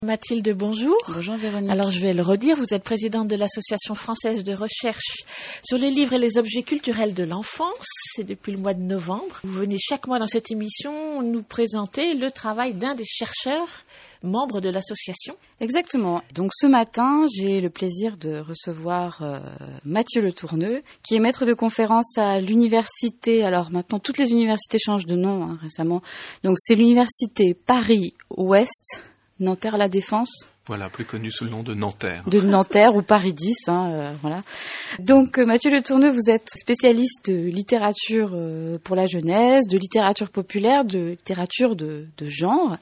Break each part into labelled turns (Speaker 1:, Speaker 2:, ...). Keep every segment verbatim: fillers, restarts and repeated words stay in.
Speaker 1: Mathilde, bonjour.
Speaker 2: Bonjour Véronique.
Speaker 1: Alors je vais le redire, vous êtes présidente de l'Association française de recherche sur les livres et les objets culturels de l'enfance. C'est depuis le mois de novembre. Vous venez chaque mois dans cette émission nous présenter le travail d'un des chercheurs membres de l'association.
Speaker 2: Exactement. Donc ce matin, j'ai le plaisir de recevoir euh, Mathieu Le Tourneux, qui est maître de conférence à l'université. Alors maintenant, toutes les universités changent de nom hein, récemment. Donc c'est l'université Paris-Ouest, Nanterre-La Défense.
Speaker 3: Voilà, plus connu sous le nom de Nanterre.
Speaker 2: De Nanterre ou Paris dix, hein, euh, voilà. Donc euh, Mathieu Le Tourneux, vous êtes spécialiste de littérature euh, pour la jeunesse, de littérature populaire, de littérature de, de genre.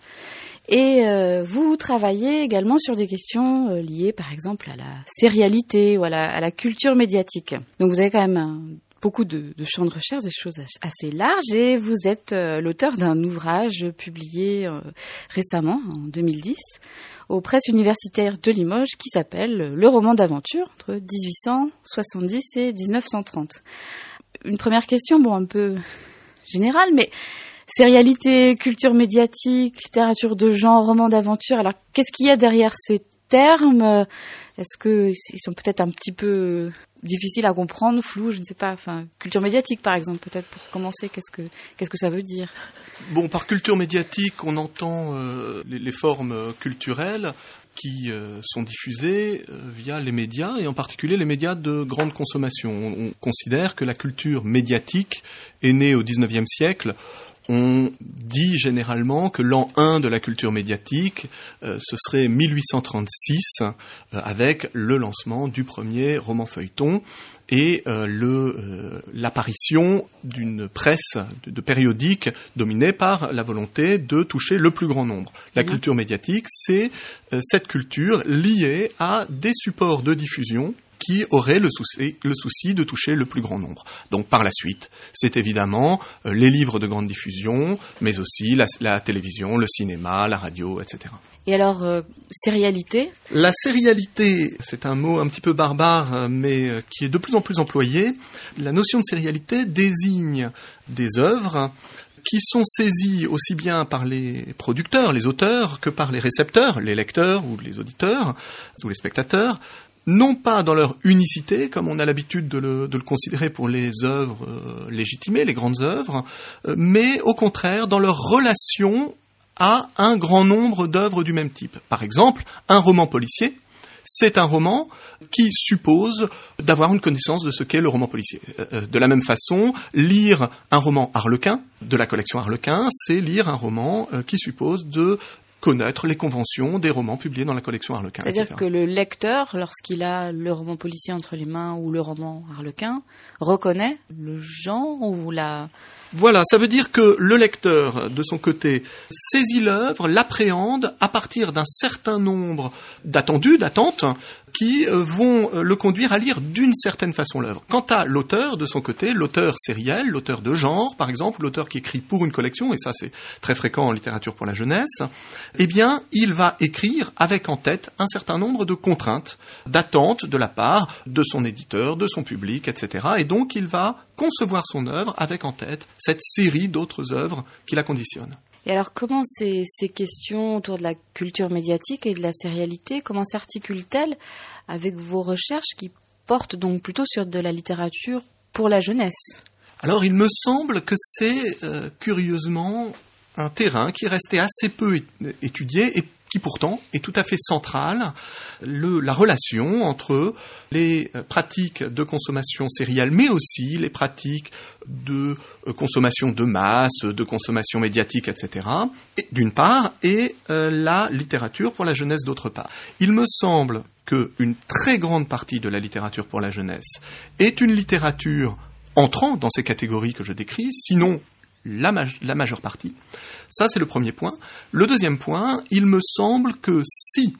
Speaker 2: Et euh, vous travaillez également sur des questions euh, liées, par exemple, à la sérialité ou à la, à la culture médiatique. Donc vous avez quand même un, beaucoup de, de champs de recherche, des choses assez larges, et vous êtes euh, l'auteur d'un ouvrage publié euh, récemment, en deux mille dix, aux presses universitaires de Limoges, qui s'appelle « Le roman d'aventure » entre dix-huit cent soixante-dix et dix-neuf cent trente. Une première question, bon, un peu générale, mais sérialité, culture médiatique, littérature de genre, roman d'aventure. Alors, qu'est-ce qu'il y a derrière ces termes ? Est-ce qu'ils sont peut-être un petit peu difficiles à comprendre, flous, je ne sais pas. Enfin, culture médiatique, par exemple, peut-être pour commencer, qu'est-ce que qu'est-ce que ça veut dire ?
Speaker 3: Bon, par culture médiatique, on entend euh, les, les formes culturelles qui euh, sont diffusées euh, via les médias, et en particulier les médias de grande consommation. On, on considère que la culture médiatique est née au dix-neuvième siècle. On dit généralement que l'an un de la culture médiatique, euh, ce serait mille huit cent trente-six, euh, avec le lancement du premier roman feuilleton et euh, le, euh, l'apparition d'une presse, de, de périodique dominée par la volonté de toucher le plus grand nombre. La mmh. culture médiatique, c'est euh, cette culture liée à des supports de diffusion qui aurait le souci, le souci de toucher le plus grand nombre. Donc par la suite, c'est évidemment euh, les livres de grande diffusion, mais aussi la, la télévision, le cinéma, la radio, et cetera.
Speaker 2: Et alors, euh, sérialité ?
Speaker 3: La sérialité, c'est un mot un petit peu barbare, mais euh, qui est de plus en plus employé. La notion de sérialité désigne des œuvres qui sont saisies aussi bien par les producteurs, les auteurs, que par les récepteurs, les lecteurs ou les auditeurs, ou les spectateurs, non pas dans leur unicité, comme on a l'habitude de le, de le considérer pour les œuvres euh, légitimées, les grandes œuvres, euh, mais au contraire dans leur relation à un grand nombre d'œuvres du même type. Par exemple, un roman policier, c'est un roman qui suppose d'avoir une connaissance de ce qu'est le roman policier. Euh, de la même façon, lire un roman Harlequin, de la collection Harlequin, c'est lire un roman euh, qui suppose de connaître les conventions des romans publiés dans la collection Harlequin.
Speaker 2: C'est-à-dire
Speaker 3: et cetera.
Speaker 2: Que le lecteur, lorsqu'il a le roman policier entre les mains ou le roman Harlequin, reconnaît le genre ou la...
Speaker 3: Voilà, ça veut dire que le lecteur, de son côté, saisit l'œuvre, l'appréhende à partir d'un certain nombre d'attendus, d'attentes, qui vont le conduire à lire d'une certaine façon l'œuvre. Quant à l'auteur, de son côté, l'auteur sériel, l'auteur de genre, par exemple, l'auteur qui écrit pour une collection, et ça c'est très fréquent en littérature pour la jeunesse, eh bien, il va écrire avec en tête un certain nombre de contraintes, d'attentes de la part de son éditeur, de son public, et cetera. Et donc, il va concevoir son œuvre avec en tête cette série d'autres œuvres qui la conditionnent.
Speaker 2: Et alors, comment ces, ces questions autour de la culture médiatique et de la sérialité, comment s'articulent-elles avec vos recherches qui portent donc plutôt sur de la littérature pour la jeunesse ?
Speaker 3: Alors, il me semble que c'est euh, curieusement un terrain qui est resté assez peu étudié et qui pourtant est tout à fait central, le, la relation entre les pratiques de consommation sérielle, mais aussi les pratiques de consommation de masse, de consommation médiatique, et cetera, et, d'une part, et euh, la littérature pour la jeunesse d'autre part. Il me semble qu'une très grande partie de la littérature pour la jeunesse est une littérature entrant dans ces catégories que je décris, sinon La, ma- la majeure partie. Ça, c'est le premier point. Le deuxième point, il me semble que si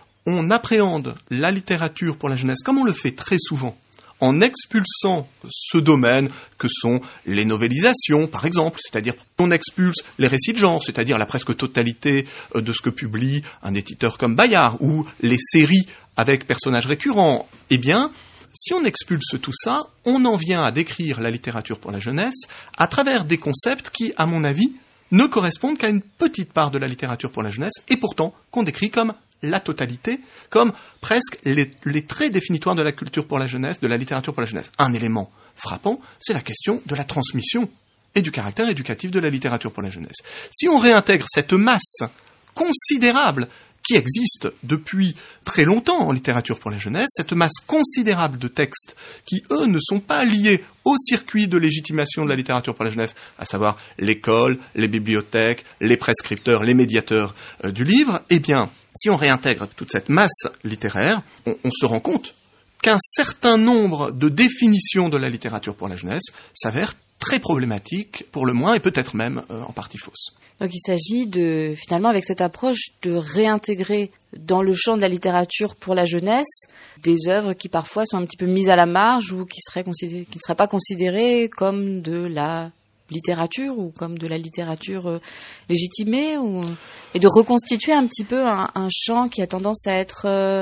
Speaker 3: on appréhende la littérature pour la jeunesse, comme on le fait très souvent, en expulsant ce domaine que sont les novélisations, par exemple, c'est-à-dire qu'on expulse les récits de genre, c'est-à-dire la presque totalité de ce que publie un éditeur comme Bayard, ou les séries avec personnages récurrents, eh bien, si on expulse tout ça, on en vient à décrire la littérature pour la jeunesse à travers des concepts qui, à mon avis, ne correspondent qu'à une petite part de la littérature pour la jeunesse, et pourtant qu'on décrit comme la totalité, comme presque les, les traits définitoires de la culture pour la jeunesse, de la littérature pour la jeunesse. Un élément frappant, c'est la question de la transmission et du caractère éducatif de la littérature pour la jeunesse. Si on réintègre cette masse considérable qui existe depuis très longtemps en littérature pour la jeunesse, cette masse considérable de textes qui, eux, ne sont pas liés au circuit de légitimation de la littérature pour la jeunesse, à savoir l'école, les bibliothèques, les prescripteurs, les médiateurs euh, du livre, eh bien, si on réintègre toute cette masse littéraire, on, on se rend compte qu'un certain nombre de définitions de la littérature pour la jeunesse s'avèrent très problématiques, pour le moins, et peut-être même euh, en partie fausses.
Speaker 2: Donc il s'agit de, finalement, avec cette approche, de réintégrer dans le champ de la littérature pour la jeunesse des œuvres qui parfois sont un petit peu mises à la marge ou qui seraient considérées, qui ne seraient pas considérées comme de la littérature ou comme de la littérature euh, légitimée, ou, et de reconstituer un petit peu un, un champ qui a tendance à être euh,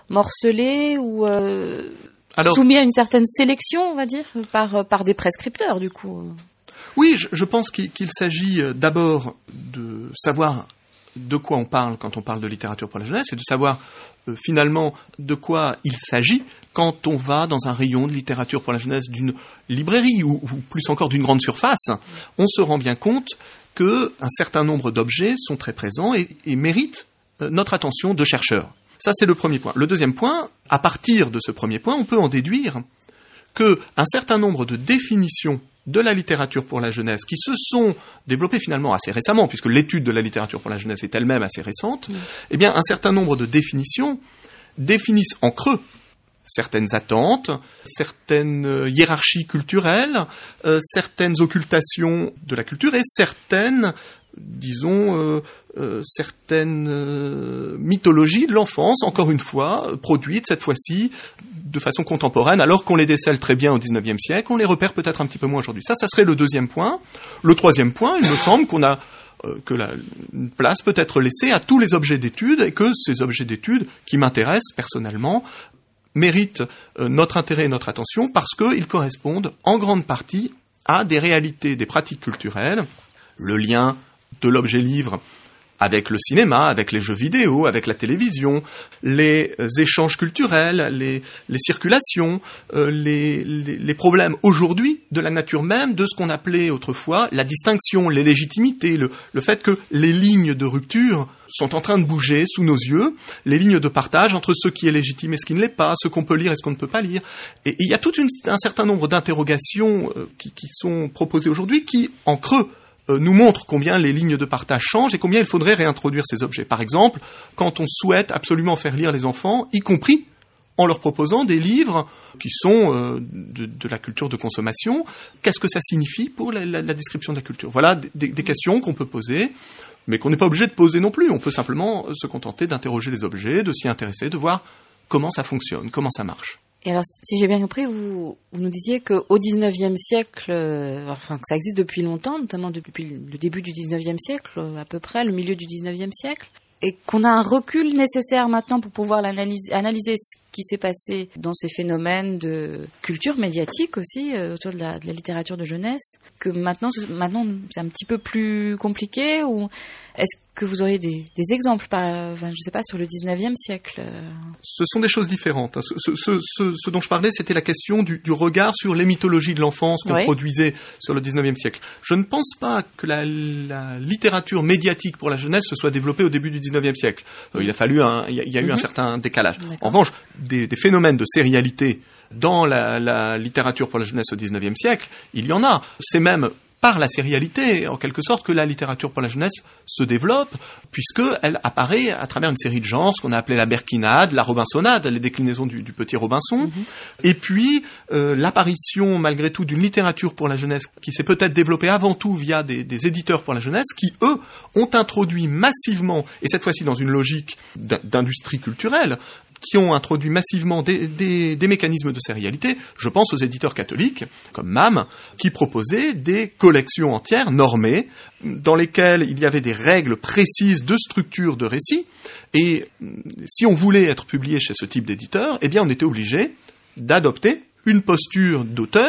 Speaker 2: morcelé ou euh, Alors, soumis à une certaine sélection, on va dire, par, par des prescripteurs, du coup.
Speaker 3: Oui, je, je pense qu'il, qu'il s'agit d'abord de savoir de quoi on parle quand on parle de littérature pour la jeunesse et de savoir euh, finalement de quoi il s'agit quand on va dans un rayon de littérature pour la jeunesse d'une librairie ou, ou plus encore d'une grande surface. On se rend bien compte qu'un certain nombre d'objets sont très présents et, et méritent euh, notre attention de chercheurs. Ça, c'est le premier point. Le deuxième point, à partir de ce premier point, on peut en déduire qu'un certain nombre de définitions de la littérature pour la jeunesse, qui se sont développées finalement assez récemment, puisque l'étude de la littérature pour la jeunesse est elle-même assez récente, mmh. eh bien, un certain nombre de définitions définissent en creux certaines attentes, certaines hiérarchies culturelles, euh, certaines occultations de la culture et certaines, disons, euh, euh, certaines euh, mythologies de l'enfance, encore une fois, produites cette fois-ci de façon contemporaine, alors qu'on les décèle très bien au dix-neuvième siècle, on les repère peut-être un petit peu moins aujourd'hui. Ça, ça serait le deuxième point. Le troisième point, il me semble qu'on a euh, que la une place peut être laissée à tous les objets d'étude et que ces objets d'étude qui m'intéressent personnellement méritent euh, notre intérêt et notre attention parce qu'ils correspondent en grande partie à des réalités, des pratiques culturelles, le lien de l'objet livre avec le cinéma, avec les jeux vidéo, avec la télévision, les échanges culturels, les, les circulations, euh, les, les, les problèmes aujourd'hui de la nature même, de ce qu'on appelait autrefois la distinction, les légitimités, le, le fait que les lignes de rupture sont en train de bouger sous nos yeux, les lignes de partage entre ce qui est légitime et ce qui ne l'est pas, ce qu'on peut lire et ce qu'on ne peut pas lire. Et il y a tout une, un certain nombre d'interrogations euh, qui, qui sont proposées aujourd'hui qui, en creux, nous montre combien les lignes de partage changent et combien il faudrait réintroduire ces objets. Par exemple, quand on souhaite absolument faire lire les enfants, y compris en leur proposant des livres qui sont euh, de, de la culture de consommation, qu'est-ce que ça signifie pour la, la, la description de la culture ? Voilà des, des questions qu'on peut poser, mais qu'on n'est pas obligé de poser non plus. On peut simplement se contenter d'interroger les objets, de s'y intéresser, de voir comment ça fonctionne, comment ça marche.
Speaker 2: Et alors, si j'ai bien compris, vous, vous nous disiez qu'au dix-neuvième siècle, euh, enfin que ça existe depuis longtemps, notamment depuis le début du dix-neuvième siècle, à peu près, le milieu du dix-neuvième siècle, et qu'on a un recul nécessaire maintenant pour pouvoir l'analyser, analyser ce qui s'est passé dans ces phénomènes de culture médiatique aussi, euh, autour de la, de la littérature de jeunesse, que maintenant, maintenant c'est un petit peu plus compliqué, ou est-ce que vous auriez des, des exemples, par, enfin, je ne sais pas, sur le dix-neuvième siècle?
Speaker 3: Ce sont des choses différentes. Ce, ce, ce, ce dont je parlais, c'était la question du, du regard sur les mythologies de l'enfance qu'on oui. produisait sur le dix-neuvième siècle. Je ne pense pas que la, la littérature médiatique pour la jeunesse se soit développée au début du dix-neuvième siècle. Euh, il a fallu, un, il y a, il y a eu mm-hmm. un certain décalage. D'accord. En revanche, des, des phénomènes de sérialité dans la, la littérature pour la jeunesse au dix-neuvième siècle, il y en a. C'est même par la sérialité, en quelque sorte, que la littérature pour la jeunesse se développe, puisqu'elle apparaît à travers une série de genres, ce qu'on a appelé la berquinade, la robinsonade, les déclinaisons du, du petit Robinson, mm-hmm. et puis euh, l'apparition, malgré tout, d'une littérature pour la jeunesse qui s'est peut-être développée avant tout via des, des éditeurs pour la jeunesse, qui, eux, ont introduit massivement, et cette fois-ci dans une logique d'industrie culturelle, qui ont introduit massivement des, des, des mécanismes de sérialité. Je pense aux éditeurs catholiques, comme M A M, qui proposaient des collections entières normées, dans lesquelles il y avait des règles précises de structure de récit, et si on voulait être publié chez ce type d'éditeur, eh bien on était obligé d'adopter une posture d'auteur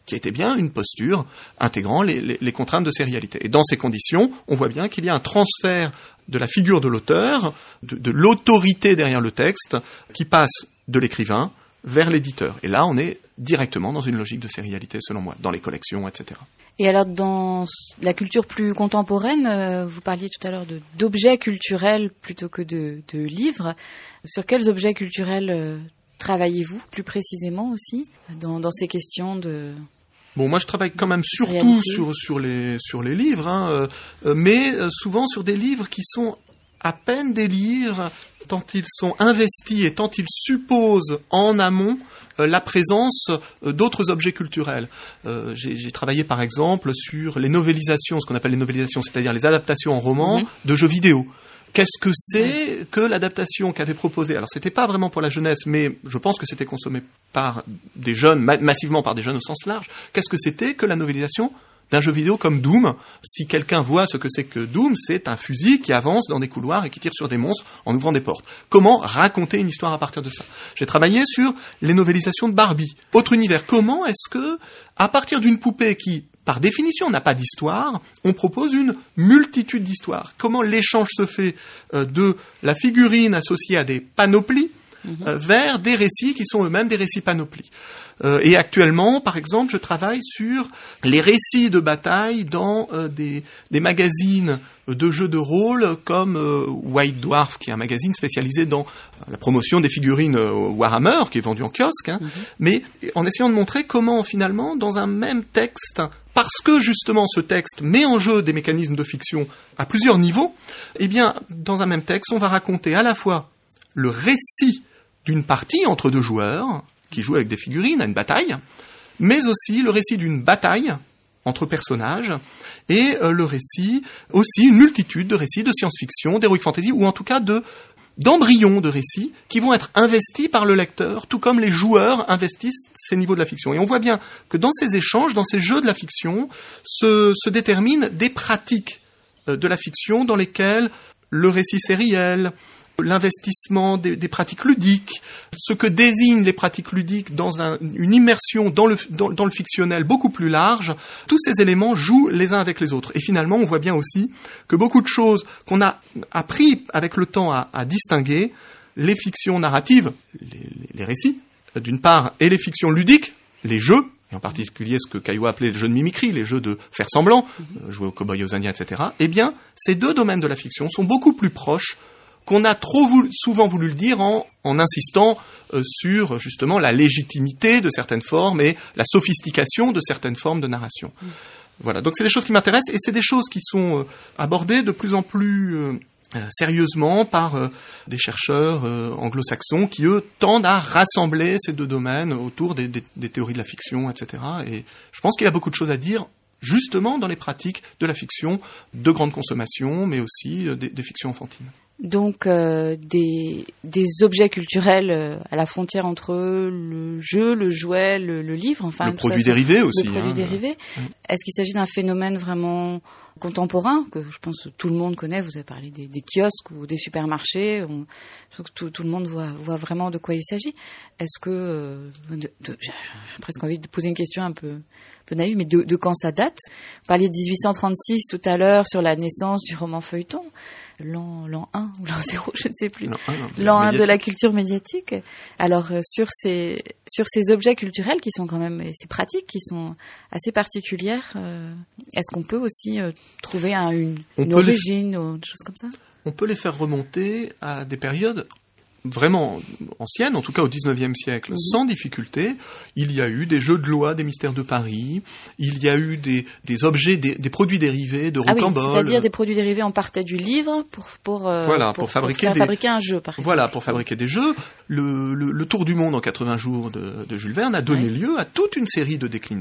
Speaker 3: qui était bien une posture intégrant les, les, les contraintes de sérialité. Et dans ces conditions, on voit bien qu'il y a un transfert de la figure de l'auteur, de, de l'autorité derrière le texte, qui passe de l'écrivain vers l'éditeur. Et là, on est directement dans une logique de sérialité, selon moi, dans les collections, et cetera.
Speaker 2: Et alors, dans la culture plus contemporaine, euh, vous parliez tout à l'heure de, d'objets culturels plutôt que de, de livres. Sur quels objets culturels euh, travaillez-vous plus précisément aussi dans, dans ces questions de...
Speaker 3: Bon, moi je travaille quand même surtout sur, sur, les, sur les livres, hein, euh, mais euh, souvent sur des livres qui sont à peine des livres, tant ils sont investis et tant ils supposent en amont euh, la présence euh, d'autres objets culturels. Euh, j'ai, j'ai travaillé par exemple sur les novélisations, ce qu'on appelle les novélisations, c'est-à-dire les adaptations en roman mmh. de jeux vidéo. Qu'est-ce que c'est que l'adaptation qu'avait proposée ? Alors, c'était pas vraiment pour la jeunesse, mais je pense que c'était consommé par des jeunes, ma- massivement par des jeunes au sens large. Qu'est-ce que c'était que la novélisation d'un jeu vidéo comme Doom ? Si quelqu'un voit ce que c'est que Doom, c'est un fusil qui avance dans des couloirs et qui tire sur des monstres en ouvrant des portes. Comment raconter une histoire à partir de ça ? J'ai travaillé sur les novélisations de Barbie. Autre univers. Comment est-ce que, à partir d'une poupée qui par définition, on n'a pas d'histoire, on propose une multitude d'histoires. Comment l'échange se fait euh, de la figurine associée à des panoplies mmh. euh, vers des récits qui sont eux-mêmes des récits panoplies. Euh, et actuellement, par exemple, je travaille sur les récits de bataille dans euh, des, des magazines de jeux de rôle comme euh, White Dwarf, qui est un magazine spécialisé dans la promotion des figurines euh, Warhammer, qui est vendu en kiosque, hein, mmh. mais en essayant de montrer comment, finalement, dans un même texte, parce que justement ce texte met en jeu des mécanismes de fiction à plusieurs niveaux, eh bien, dans un même texte, on va raconter à la fois le récit d'une partie entre deux joueurs, qui jouent avec des figurines à une bataille, mais aussi le récit d'une bataille entre personnages, et euh, le récit, aussi une multitude de récits de science-fiction, d'heroic fantasy, ou en tout cas de d'embryons de récits qui vont être investis par le lecteur, tout comme les joueurs investissent ces niveaux de la fiction. Et on voit bien que dans ces échanges, dans ces jeux de la fiction, se, se déterminent des pratiques de la fiction dans lesquelles le récit sériel, l'investissement des, des pratiques ludiques, ce que désignent les pratiques ludiques dans un, une immersion dans le, dans, dans le fictionnel beaucoup plus large, tous ces éléments jouent les uns avec les autres. Et finalement, on voit bien aussi que beaucoup de choses qu'on a appris avec le temps à, à distinguer, les fictions narratives, les, les, les récits, d'une part, et les fictions ludiques, les jeux, et en particulier ce que Caillou a appelé le jeu de mimicry, les jeux de faire semblant, euh, jouer aux cow-boys, aux indiens, et cetera, eh bien, ces deux domaines de la fiction sont beaucoup plus proches qu'on a trop voulu, souvent voulu le dire en, en insistant euh, sur justement la légitimité de certaines formes et la sophistication de certaines formes de narration. Mmh. Voilà, donc c'est des choses qui m'intéressent et c'est des choses qui sont euh, abordées de plus en plus euh, euh, sérieusement par euh, des chercheurs euh, anglo-saxons qui, eux, tendent à rassembler ces deux domaines autour des, des, des théories de la fiction, et cetera. Et je pense qu'il y a beaucoup de choses à dire justement dans les pratiques de la fiction de grande consommation, mais aussi euh, des, des fictions enfantines.
Speaker 2: Donc euh, des, des objets culturels euh, à la frontière entre le jeu, le jouet, le, le livre, enfin
Speaker 3: le produit dérivé aussi.
Speaker 2: Le produit
Speaker 3: hein,
Speaker 2: dérivé.
Speaker 3: Euh,
Speaker 2: Est-ce qu'il s'agit d'un phénomène vraiment contemporain que je pense que tout le monde connaît? Vous avez parlé des, des kiosques ou des supermarchés. On, je pense que tout, tout le monde voit, voit vraiment de quoi il s'agit. Est-ce que euh, de, de, j'ai presque envie de poser une question un peu, un peu naïve, mais de, de quand ça date? Vous parliez de dix-huit cent trente-six tout à l'heure sur la naissance du roman feuilleton. L'an, l'an un ou l'an zéro, je ne sais plus. L'an un, l'an un de la culture médiatique. Alors, euh, sur ces, sur ces objets culturels qui sont quand même, et ces pratiques qui sont assez particulières, euh, est-ce qu'on peut aussi euh, trouver un, une, une origine ou des choses comme ça?
Speaker 3: On peut les faire remonter à des périodes vraiment ancienne, en tout cas au dix-neuvième siècle, mmh. sans difficulté. Il y a eu des jeux de loi des mystères de Paris, il y a eu des, des objets, des, des produits dérivés de rocambole.
Speaker 2: Ah oui, c'est-à-dire des produits dérivés, on partait du livre pour, pour, euh,
Speaker 3: voilà,
Speaker 2: pour,
Speaker 3: pour, fabriquer,
Speaker 2: pour
Speaker 3: des,
Speaker 2: fabriquer un jeu, par exemple.
Speaker 3: Voilà, pour fabriquer des jeux. Le, le, le Tour du monde en quatre-vingts jours de, de Jules Verne a donné oui. lieu à toute une série de déclinaisons.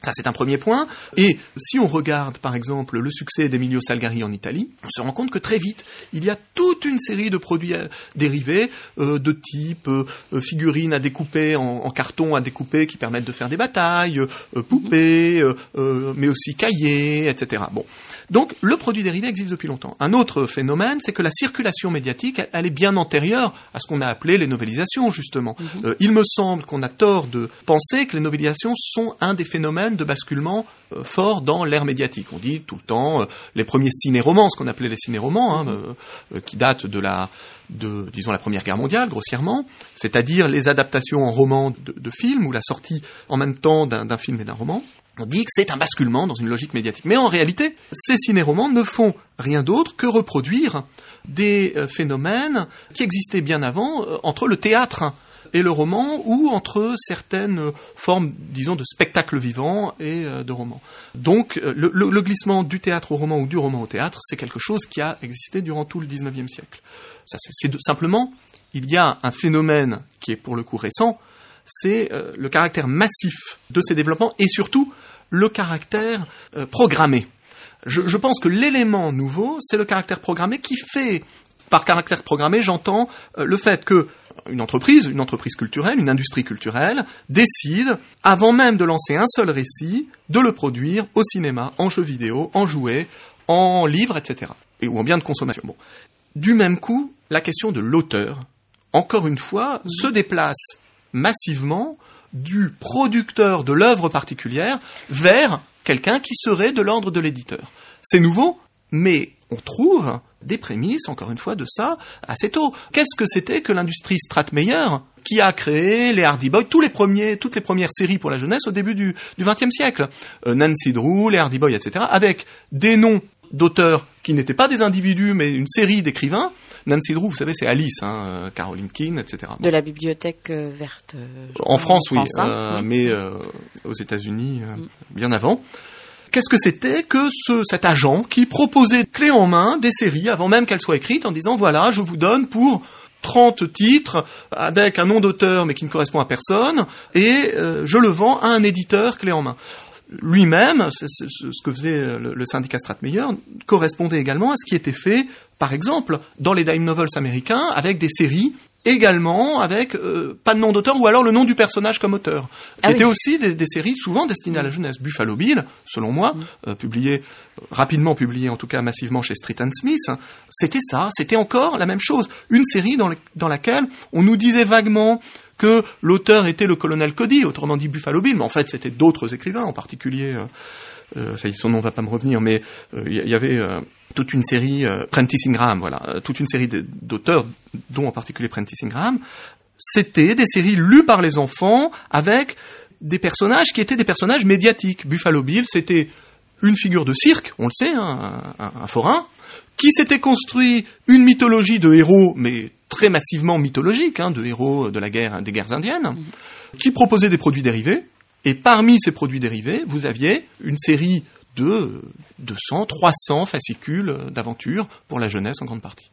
Speaker 3: Ça, c'est un premier point. Et si on regarde, par exemple, le succès d'Emilio Salgari en Italie, on se rend compte que très vite, il y a toute une série de produits dérivés euh, de type euh, figurines à découper en, en carton à découper qui permettent de faire des batailles, euh, poupées, euh, euh, mais aussi cahiers, et cetera. Bon. Donc, le produit dérivé existe depuis longtemps. Un autre phénomène, c'est que la circulation médiatique, elle, elle est bien antérieure à ce qu'on a appelé les novélisations, justement. Mm-hmm. Euh, il me semble qu'on a tort de penser que les novélisations sont un des phénomènes de basculement euh, fort dans l'ère médiatique. On dit tout le temps euh, les premiers ciné-romans, ce qu'on appelait les ciné-romans, hein, euh, euh, qui datent de la, de, disons, la Première Guerre mondiale, grossièrement, c'est-à-dire les adaptations en roman de, de films, ou la sortie en même temps d'un, d'un film et d'un roman. On dit que c'est un basculement dans une logique médiatique. Mais en réalité, ces ciné-romans ne font rien d'autre que reproduire des euh, phénomènes qui existaient bien avant euh, entre le théâtre et le roman, ou entre certaines formes, disons, de spectacle vivant et euh, de roman. Donc, le, le, le glissement du théâtre au roman ou du roman au théâtre, c'est quelque chose qui a existé durant tout le dix-neuvième siècle. Ça, c'est, c'est de, simplement, il y a un phénomène qui est pour le coup récent, c'est euh, le caractère massif de ces développements et surtout le caractère euh, programmé. Je, je pense que l'élément nouveau, c'est le caractère programmé qui fait, par caractère programmé, j'entends euh, le fait que une entreprise, une entreprise culturelle, une industrie culturelle, décide, avant même de lancer un seul récit, de le produire au cinéma, en jeux vidéo, en jouets, en livres, et cetera. Et, ou en biens de consommation. Bon. Du même coup, la question de l'auteur, encore une fois, mmh. se déplace massivement du producteur de l'œuvre particulière vers quelqu'un qui serait de l'ordre de l'éditeur. C'est nouveau, mais on trouve des prémices, encore une fois, de ça assez tôt. Qu'est-ce que c'était que l'industrie Stratemeyer qui a créé les Hardy Boys, tous les premiers, toutes les premières séries pour la jeunesse au début du vingtième siècle, euh, Nancy Drew, les Hardy Boys, et cetera, avec des noms d'auteurs qui n'étaient pas des individus, mais une série d'écrivains. Nancy Drew, vous savez, c'est Alice, hein, Caroline Keane, et cetera.
Speaker 2: De la bibliothèque euh, verte. Euh,
Speaker 3: en France,
Speaker 2: en
Speaker 3: oui,
Speaker 2: France, hein,
Speaker 3: euh,
Speaker 2: oui.
Speaker 3: mais euh, aux États-Unis, euh, mm. bien avant. Qu'est-ce que c'était que ce, cet agent qui proposait clé en main des séries avant même qu'elles soient écrites en disant voilà, je vous donne pour trente titres avec un nom d'auteur mais qui ne correspond à personne et euh, je le vends à un éditeur clé en main. Lui-même, c'est, c'est, ce que faisait le, le syndicat Stratemeyer, correspondait également à ce qui était fait, par exemple, dans les dime novels américains avec des séries également avec euh, pas de nom d'auteur ou alors le nom du personnage comme auteur. Ah qui étaient oui. aussi des, des séries souvent destinées à la jeunesse. Buffalo Bill, selon moi, mmh. euh, publié, euh, rapidement publié en tout cas massivement chez Street and Smith, hein, c'était ça, c'était encore la même chose. Une série dans, le, dans laquelle on nous disait vaguement que l'auteur était le colonel Cody, autrement dit Buffalo Bill, mais en fait c'était d'autres écrivains, en particulier, euh, euh, son nom va pas me revenir, mais il euh, y avait euh, toute une série, euh, Prentice Ingraham, voilà, euh, toute une série de, d'auteurs, dont en particulier Prentice Ingraham, c'était des séries lues par les enfants avec des personnages qui étaient des personnages médiatiques. Buffalo Bill, c'était une figure de cirque, on le sait, hein, un, un forain, qui s'était construit une mythologie de héros, mais très massivement mythologique, hein, de héros de la guerre, des guerres indiennes, qui proposait des produits dérivés, et parmi ces produits dérivés, vous aviez une série de deux cents, trois cents fascicules d'aventures pour la jeunesse en grande partie.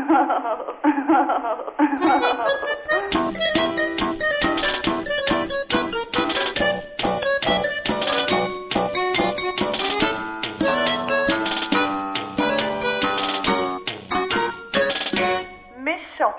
Speaker 4: Méchant.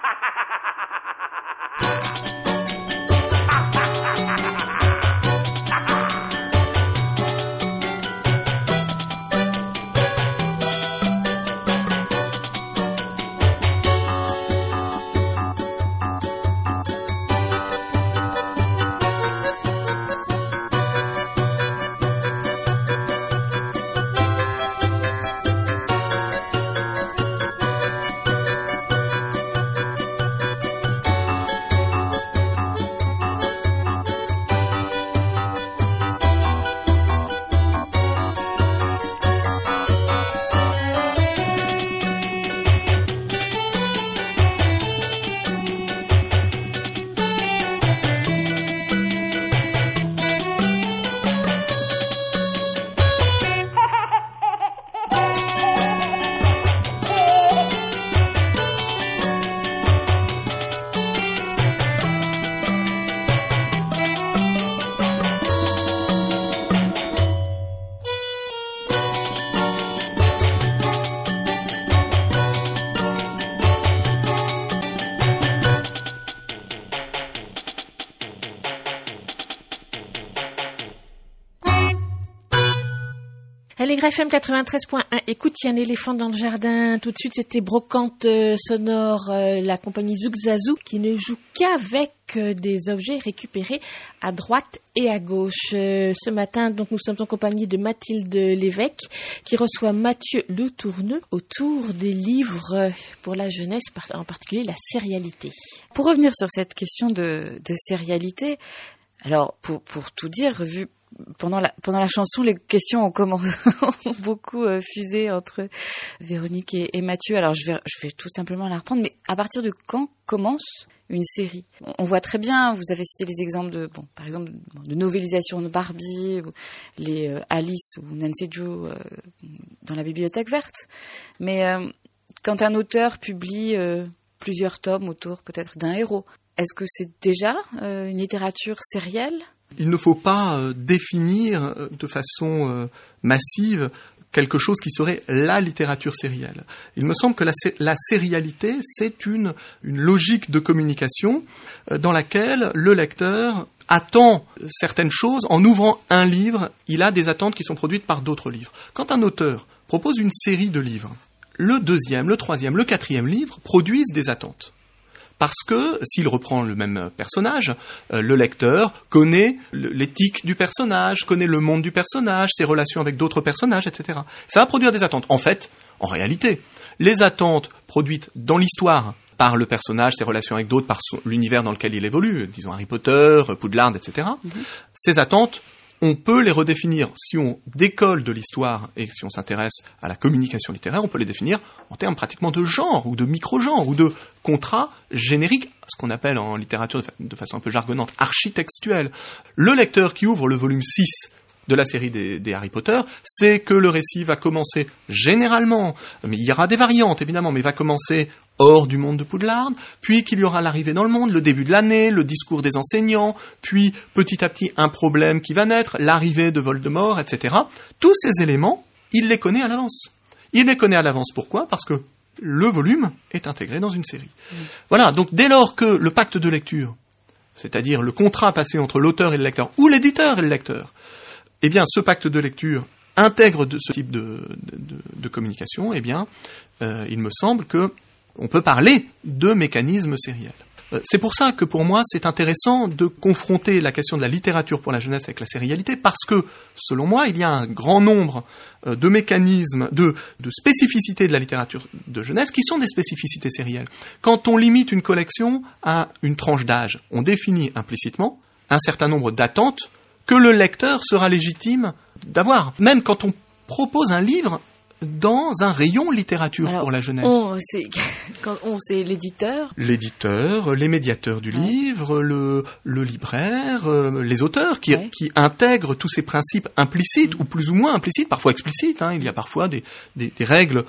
Speaker 1: Allégra F M quatre-vingt-treize point un, écoute, il y a un éléphant dans le jardin. Tout de suite, c'était Brocante euh, sonore, euh, la compagnie Zouk Zazou, qui ne joue qu'avec euh, des objets récupérés à droite et à gauche. Euh, ce matin, donc, nous sommes en compagnie de Mathilde Lévesque, qui reçoit Mathieu Le Tourneux autour des livres euh, pour la jeunesse, en particulier la sérialité.
Speaker 2: Pour revenir sur cette question de, de sérialité, alors, pour, pour tout dire, vu Pendant la, pendant la chanson, les questions ont, commencé, ont beaucoup euh, fusé entre Véronique et, et Mathieu. Alors, je vais, je vais tout simplement la reprendre. Mais à partir de quand commence une série ? On, on voit très bien, vous avez cité les exemples de, bon, par exemple, de novélisation de Barbie, les euh, Alice ou Nancy Drew euh, dans la Bibliothèque verte. Mais euh, quand un auteur publie euh, plusieurs tomes autour peut-être d'un héros, est-ce que c'est déjà euh, une littérature sérielle ?
Speaker 3: Il ne faut pas euh, définir euh, de façon euh, massive quelque chose qui serait la littérature sérielle. Il me semble que la, la sérialité, c'est une, une logique de communication euh, dans laquelle le lecteur attend certaines choses. En ouvrant un livre, il a des attentes qui sont produites par d'autres livres. Quand un auteur propose une série de livres, le deuxième, le troisième, le quatrième livre produisent des attentes. Parce que, s'il reprend le même personnage, euh, le lecteur connaît l'éthique du personnage, connaît le monde du personnage, ses relations avec d'autres personnages, et cetera. Ça va produire des attentes. En fait, en réalité, les attentes produites dans l'histoire par le personnage, ses relations avec d'autres, par son, l'univers dans lequel il évolue, disons Harry Potter, Poudlard, et cetera, mm-hmm. Ces attentes, on peut les redéfinir. Si on décolle de l'histoire et si on s'intéresse à la communication littéraire, on peut les définir en termes pratiquement de genre ou de micro-genre ou de contrat générique, ce qu'on appelle en littérature de, fa- de façon un peu jargonnante, architextuelle. Le lecteur qui ouvre le volume six de la série des, des Harry Potter, c'est que le récit va commencer généralement, mais il y aura des variantes évidemment, mais va commencer hors du monde de Poudlard, puis qu'il y aura l'arrivée dans le monde, le début de l'année, le discours des enseignants, puis petit à petit un problème qui va naître, l'arrivée de Voldemort, et cetera. Tous ces éléments, il les connaît à l'avance. Il les connaît à l'avance, pourquoi ? Parce que le volume est intégré dans une série. Mmh. Voilà, donc dès lors que le pacte de lecture, c'est-à-dire le contrat passé entre l'auteur et le lecteur, ou l'éditeur et le lecteur, eh bien ce pacte de lecture intègre de ce type de, de, de, de communication, eh bien euh, il me semble que on peut parler de mécanismes sériels. C'est pour ça que pour moi c'est intéressant de confronter la question de la littérature pour la jeunesse avec la sérialité, parce que, selon moi, il y a un grand nombre de mécanismes, de, de spécificités de la littérature de jeunesse qui sont des spécificités sérielles. Quand on limite une collection à une tranche d'âge, on définit implicitement un certain nombre d'attentes que le lecteur sera légitime d'avoir. Même quand on propose un livre dans un rayon littérature Alors, pour la jeunesse.
Speaker 2: On, c'est, quand on, c'est l'éditeur.
Speaker 3: L'éditeur, les médiateurs du ouais. livre, le, le libraire, euh, les auteurs qui, ouais. qui intègrent tous ces principes implicites, mmh. ou plus ou moins implicites, parfois explicites. Hein, il y a parfois des, des, des règles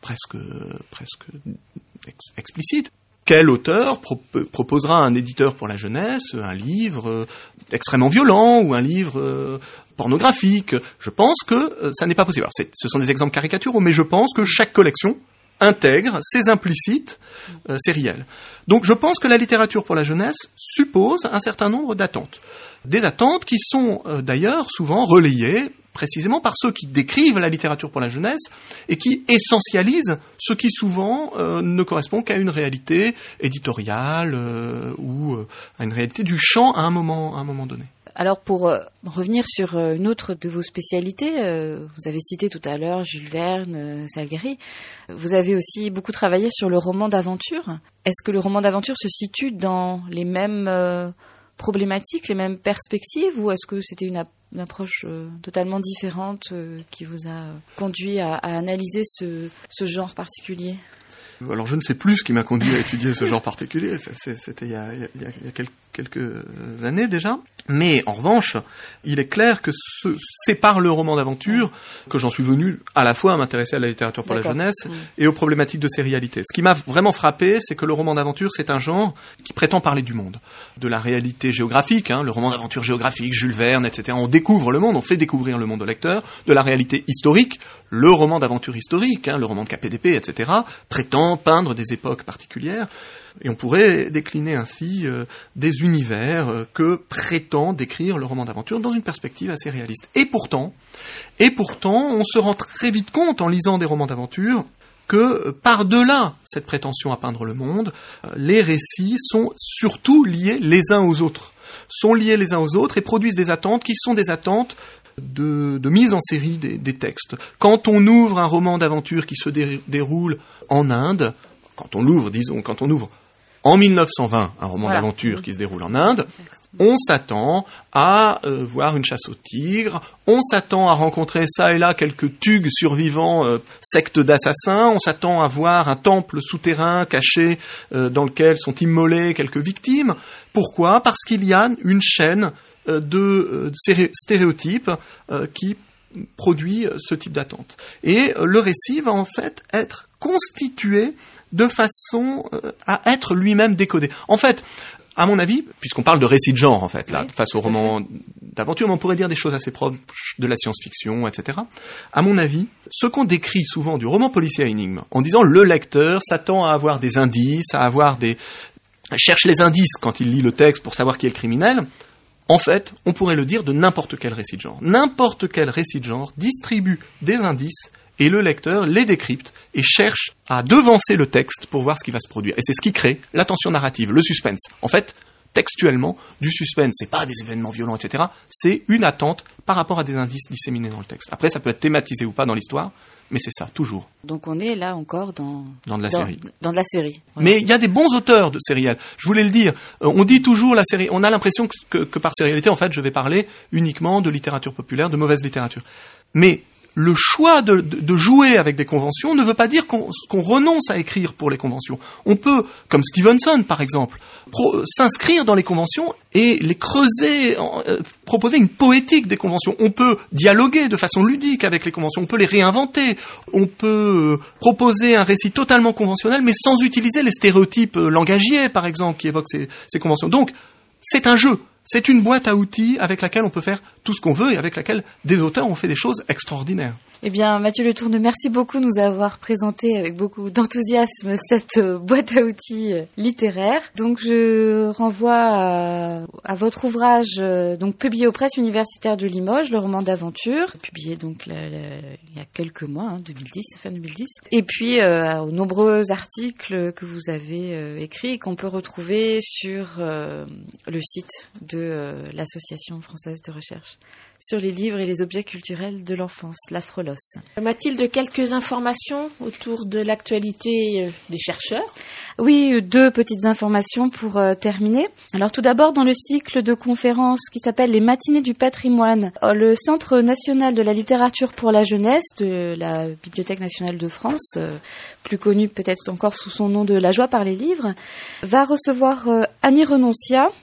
Speaker 3: presque, presque ex- explicite. Quel auteur pro- proposera à un éditeur pour la jeunesse un livre euh, extrêmement violent ou un livre euh, pornographique? Je pense que euh, ça n'est pas possible. Alors, c'est, ce sont des exemples caricaturaux, mais je pense que chaque collection intègre ces implicites, euh, c'est réel. Donc je pense que la littérature pour la jeunesse suppose un certain nombre d'attentes. Des attentes qui sont euh, d'ailleurs souvent relayées précisément par ceux qui décrivent la littérature pour la jeunesse et qui essentialisent ce qui souvent euh, ne correspond qu'à une réalité éditoriale euh, ou euh, à une réalité du champ à un moment, à un moment donné.
Speaker 2: Alors pour euh, revenir sur euh, une autre de vos spécialités, euh, vous avez cité tout à l'heure Jules Verne, euh, Salgueiro, vous avez aussi beaucoup travaillé sur le roman d'aventure. Est-ce que le roman d'aventure se situe dans les mêmes euh, problématiques, les mêmes perspectives, ou est-ce que c'était une, ap- une approche euh, totalement différente euh, qui vous a conduit à, à analyser ce, ce genre particulier ?
Speaker 3: Alors je ne sais plus ce qui m'a conduit à étudier ce genre particulier, c'était il y a, il y a, il y a quelques, quelques années déjà. Mais en revanche, il est clair que ce, c'est par le roman d'aventure que j'en suis venu à la fois à m'intéresser à la littérature pour D'accord. la jeunesse mmh. et aux problématiques de sérialité. Ce qui m'a vraiment frappé, c'est que le roman d'aventure, c'est un genre qui prétend parler du monde, de la réalité géographique, hein, le roman d'aventure géographique, Jules Verne, et cetera. On découvre le monde, on fait découvrir le monde au lecteur, de la réalité historique, le roman d'aventure historique, hein, le roman de K P D P, et cetera, prétend peindre des époques particulières. Et on pourrait décliner ainsi euh, des univers euh, que prétend décrire le roman d'aventure dans une perspective assez réaliste. Et pourtant, et pourtant, on se rend très vite compte en lisant des romans d'aventure que euh, par-delà cette prétention à peindre le monde, euh, les récits sont surtout liés les uns aux autres, sont liés les uns aux autres et produisent des attentes qui sont des attentes de, de mise en série des, des textes. Quand on ouvre un roman d'aventure qui se dé, déroule en Inde, quand on l'ouvre, disons, quand on ouvre en mille neuf cent vingt, un roman voilà. d'aventure qui se déroule en Inde, on s'attend à euh, voir une chasse au tigre, on s'attend à rencontrer ça et là quelques thugs survivants, euh, sectes d'assassins, on s'attend à voir un temple souterrain caché euh, dans lequel sont immolées quelques victimes. Pourquoi ? Parce qu'il y a une chaîne euh, de euh, stéréotypes euh, qui produit ce type d'attente. Et euh, le récit va en fait être constitué de façon euh, à être lui-même décodé. En fait, à mon avis, puisqu'on parle de récit de genre, en fait, là, oui, face au roman d'aventure, mais on pourrait dire des choses assez proches de la science-fiction, et cetera. À mon avis, ce qu'on décrit souvent du roman policier à énigme, en disant le lecteur s'attend à avoir des indices, à avoir des... cherche les indices quand il lit le texte pour savoir qui est le criminel, en fait, on pourrait le dire de n'importe quel récit de genre. N'importe quel récit de genre distribue des indices et le lecteur les décrypte et cherche à devancer le texte pour voir ce qui va se produire. Et c'est ce qui crée la tension narrative, le suspense. En fait, textuellement, du suspense, c'est pas des événements violents, et cetera. C'est une attente par rapport à des indices disséminés dans le texte. Après, ça peut être thématisé ou pas dans l'histoire, mais c'est ça, toujours.
Speaker 2: Donc on est là encore dans...
Speaker 3: Dans de la
Speaker 2: dans,
Speaker 3: série.
Speaker 2: Dans de la série. Voilà.
Speaker 3: Mais il y a des bons auteurs de sériels. Je voulais le dire. Euh, on dit toujours la série... On a l'impression que, que, que par sérialité, en fait, je vais parler uniquement de littérature populaire, de mauvaise littérature. Mais le choix de, de, de jouer avec des conventions ne veut pas dire qu'on, qu'on renonce à écrire pour les conventions. On peut, comme Stevenson par exemple, pro, s'inscrire dans les conventions et les creuser, euh, proposer une poétique des conventions. On peut dialoguer de façon ludique avec les conventions, on peut les réinventer, on peut euh, proposer un récit totalement conventionnel mais sans utiliser les stéréotypes euh, langagiers par exemple qui évoquent ces, ces conventions. Donc, c'est un jeu. C'est une boîte à outils avec laquelle on peut faire tout ce qu'on veut et avec laquelle des auteurs ont fait des choses extraordinaires.
Speaker 2: Eh bien, Mathieu Le Tourneux, merci beaucoup de nous avoir présenté avec beaucoup d'enthousiasme cette boîte à outils littéraire. Donc, je renvoie à, à votre ouvrage, donc publié aux presses universitaires de Limoges, le roman d'aventure, publié donc la, la, il y a quelques mois, hein, deux mille dix, fin deux mille dix. Et puis, euh, aux nombreux articles que vous avez euh, écrits et qu'on peut retrouver sur euh, le site de euh, l'Association française de recherche sur les livres et les objets culturels de l'enfance, l'Afrolos.
Speaker 1: Mathilde, quelques informations autour de l'actualité des chercheurs ?
Speaker 2: Oui, deux petites informations pour euh, terminer. Alors tout d'abord, dans le cycle de conférences qui s'appelle les Matinées du patrimoine, le Centre national de la littérature pour la jeunesse de la Bibliothèque nationale de France, euh, plus connu peut-être encore sous son nom de La joie par les livres, va recevoir euh, Annie Renoncia,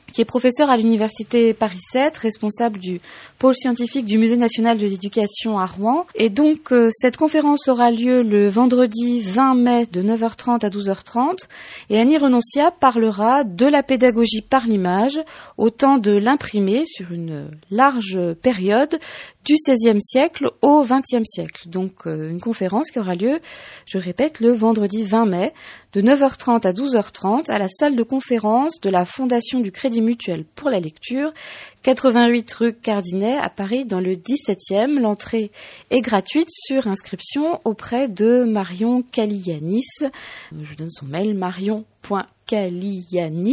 Speaker 2: qui est professeur à l'université Paris sept, responsable du pôle scientifique du Musée national de l'éducation à Rouen. Et donc, euh, cette conférence aura lieu le vendredi vingt mai de neuf heures trente à douze heures trente. Et Annie Renoncia parlera de la pédagogie par l'image, au temps de l'imprimé sur une large période du seizième siècle au vingtième siècle. Donc, euh, une conférence qui aura lieu, je répète, le vendredi vingt mai de neuf heures trente à douze heures trente à la salle de conférence de la Fondation du Crédit Mutuel pour la lecture, quatre-vingt-huit rue Cardinet à Paris dans le dix-septième. L'entrée est gratuite sur inscription auprès de Marion Kaliyanis. Je donne son mail marion point kaliyanis,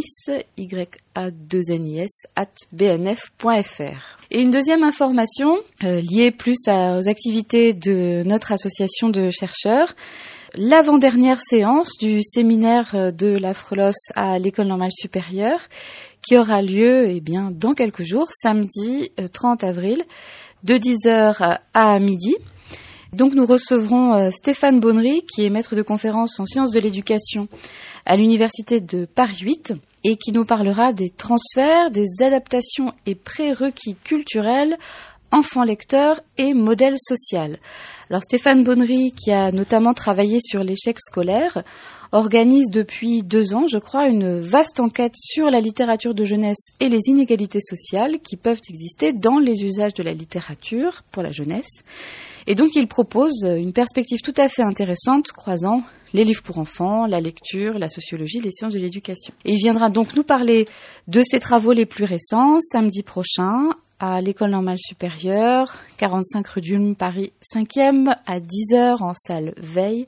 Speaker 2: y a deux n i s, at b n f point f r. Et une deuxième information euh, liée plus à, aux activités de notre association de chercheurs. L'avant-dernière séance du séminaire de la Frelos à l'École normale supérieure qui aura lieu eh bien, dans quelques jours, samedi trente avril, de dix heures à midi. Donc nous recevrons Stéphane Bonnery, qui est maître de conférence en sciences de l'éducation à l'université de Paris huit et qui nous parlera des transferts, des adaptations et prérequis culturels enfants lecteurs et modèle social. Alors Stéphane Bonnery, qui a notamment travaillé sur l'échec scolaire, organise depuis deux ans, je crois, une vaste enquête sur la littérature de jeunesse et les inégalités sociales qui peuvent exister dans les usages de la littérature pour la jeunesse. Et donc il propose une perspective tout à fait intéressante croisant les livres pour enfants, la lecture, la sociologie, les sciences de l'éducation. Et il viendra donc nous parler de ses travaux les plus récents samedi prochain à l'École normale supérieure, quarante-cinq rue d'Ulm, Paris cinquième, à dix heures en salle Veille,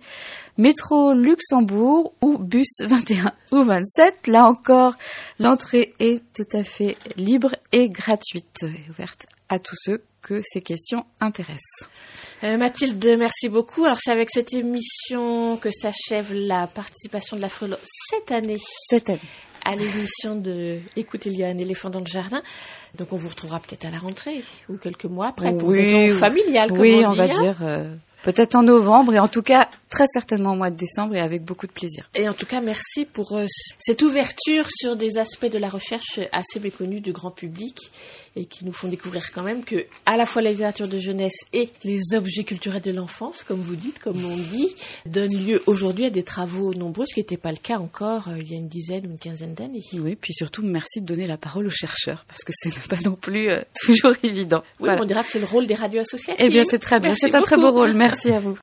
Speaker 2: métro Luxembourg ou bus vingt et un ou vingt-sept. Là encore, l'entrée est tout à fait libre et gratuite, et ouverte à tous ceux que ces questions intéressent.
Speaker 1: Euh, Mathilde, merci beaucoup. Alors c'est avec cette émission que s'achève la participation de la Frelo cette année.
Speaker 2: Cette année.
Speaker 1: À l'émission de Écoute, il y a un éléphant dans le jardin. Donc on vous retrouvera peut-être à la rentrée ou quelques mois après pour
Speaker 2: oui,
Speaker 1: raison familiale.
Speaker 2: Oui,
Speaker 1: comme on,
Speaker 2: on
Speaker 1: dit,
Speaker 2: va
Speaker 1: hein.
Speaker 2: dire euh, peut-être en novembre et en tout cas très certainement au mois de décembre et avec beaucoup de plaisir.
Speaker 1: Et en tout cas, merci pour euh, cette ouverture sur des aspects de la recherche assez méconnus du grand public et qui nous font découvrir quand même que à la fois la littérature de jeunesse et les objets culturels de l'enfance, comme vous dites, comme on dit, donnent lieu aujourd'hui à des travaux nombreux, ce qui n'était pas le cas encore euh, il y a une dizaine ou une quinzaine d'années.
Speaker 2: Oui, puis surtout merci de donner la parole aux chercheurs parce que ce n'est pas non plus euh, toujours évident.
Speaker 1: Oui, voilà. On dira que c'est le rôle des radios associatives.
Speaker 2: Eh bien, c'est très bien,
Speaker 1: merci
Speaker 2: c'est un
Speaker 1: beaucoup.
Speaker 2: très beau rôle. Merci à vous.